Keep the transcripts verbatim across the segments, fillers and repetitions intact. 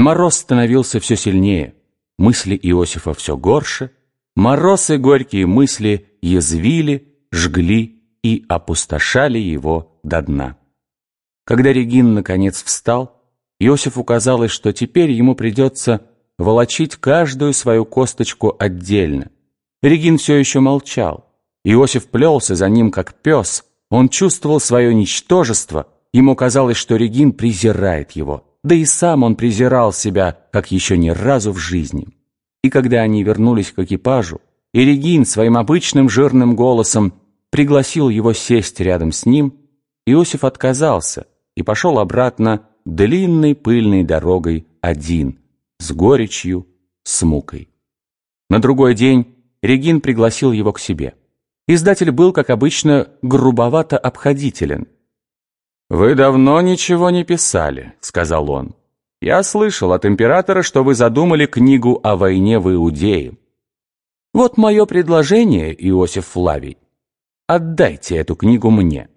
Мороз становился все сильнее, мысли Иосифа все горше, мороз и горькие мысли язвили, жгли и опустошали его до дна. Когда Регин наконец встал, Иосифу казалось, что теперь ему придется волочить каждую свою косточку отдельно. Регин все еще молчал. Иосиф плелся за ним, как пес. Он чувствовал свое ничтожество. Ему казалось, что Регин презирает его. Да и сам он презирал себя, как еще ни разу в жизни. И когда они вернулись к экипажу, и Регин своим обычным жирным голосом пригласил его сесть рядом с ним, Иосиф отказался и пошел обратно длинной пыльной дорогой один, с горечью, с мукой. На другой день Регин пригласил его к себе. Издатель был, как обычно, грубовато обходителен. «Вы давно ничего не писали», — сказал он. «Я слышал от императора, что вы задумали книгу о войне в Иудее. Вот мое предложение, Иосиф Флавий. Отдайте эту книгу мне».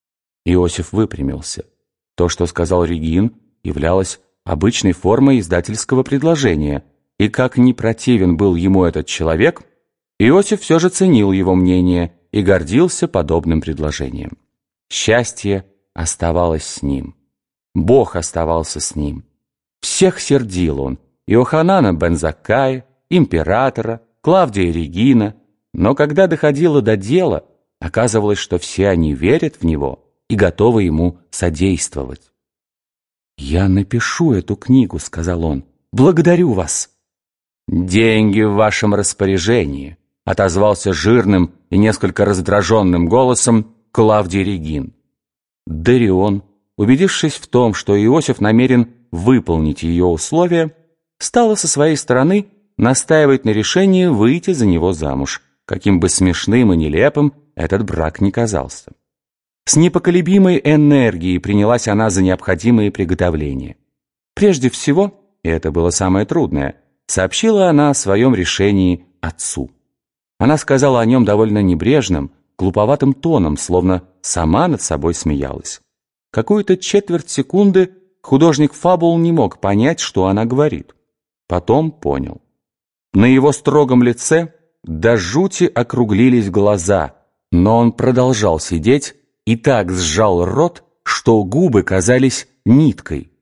Иосиф выпрямился. То, что сказал Регин, являлось обычной формой издательского предложения, и как ни противен был ему этот человек, Иосиф все же ценил его мнение и гордился подобным предложением. Счастье оставалось с ним. Бог оставался с ним. Всех сердил он: Иоханана бен Заккая, императора, Клавдия Регина. Но когда доходило до дела, оказывалось, что все они верят в него и готовы ему содействовать. «Я напишу эту книгу», — сказал он. «Благодарю вас». «Деньги в вашем распоряжении», — отозвался жирным и несколько раздраженным голосом Клавдий Регин. Дарион, убедившись в том, что Иосиф намерен выполнить ее условия, стала со своей стороны настаивать на решении выйти за него замуж, каким бы смешным и нелепым этот брак ни казался. С непоколебимой энергией принялась она за необходимые приготовления. Прежде всего, и это было самое трудное, сообщила она о своем решении отцу. Она сказала о нем довольно небрежным, глуповатым тоном, словно сама над собой смеялась. Какую-то четверть секунды художник фабул не мог понять, что она говорит. Потом понял. На его строгом лице до жути округлились глаза, но он продолжал сидеть и так сжал рот, что губы казались ниткой.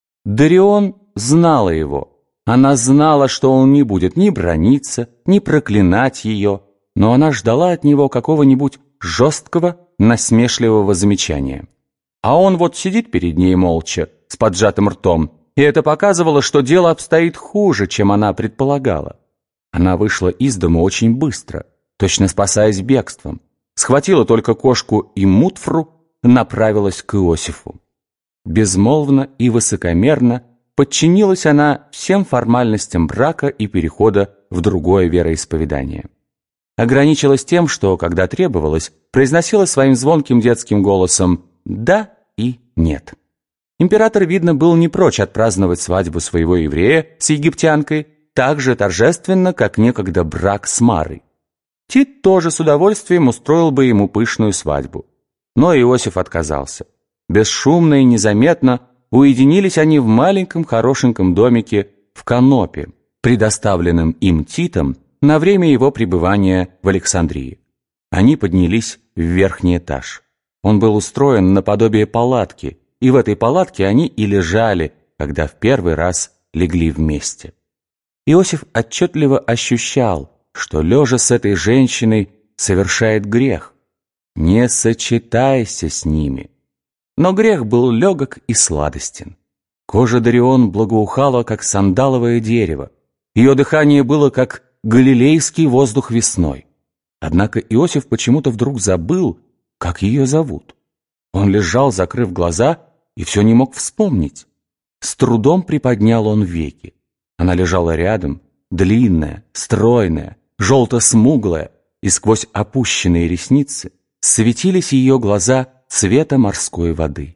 Дарион знала его. Она знала, что он не будет ни браниться, ни проклинать ее, но она ждала от него какого-нибудь жесткого, насмешливого замечания. А он вот сидит перед ней молча, с поджатым ртом, и это показывало, что дело обстоит хуже, чем она предполагала. Она вышла из дому очень быстро, точно спасаясь бегством, схватила только кошку и мутфру, направилась к Иосифу. Безмолвно и высокомерно подчинилась она всем формальностям брака и перехода в другое вероисповедание. Ограничилась тем, что, когда требовалось, произносила своим звонким детским голосом «да» и «нет». Император, видно, был не прочь отпраздновать свадьбу своего еврея с египтянкой так же торжественно, как некогда брак с Марой. Тит тоже с удовольствием устроил бы ему пышную свадьбу. Но Иосиф отказался. Бесшумно и незаметно уединились они в маленьком хорошеньком домике в Канопе, предоставленном им Титом на время его пребывания в Александрии. Они поднялись в верхний этаж. Он был устроен наподобие палатки, и в этой палатке они и лежали, когда в первый раз легли вместе. Иосиф отчетливо ощущал, что, лежа с этой женщиной, совершает грех. Не сочетайся с ними. Но грех был легок и сладостен. Кожа Дарион благоухала, как сандаловое дерево. Ее дыхание было, как галилейский воздух весной. Однако Иосиф почему-то вдруг забыл, как ее зовут. Он лежал, закрыв глаза, и все не мог вспомнить. С трудом приподнял он веки. Она лежала рядом, длинная, стройная, желто-смуглая, и сквозь опущенные ресницы светились ее глаза цвета морской воды.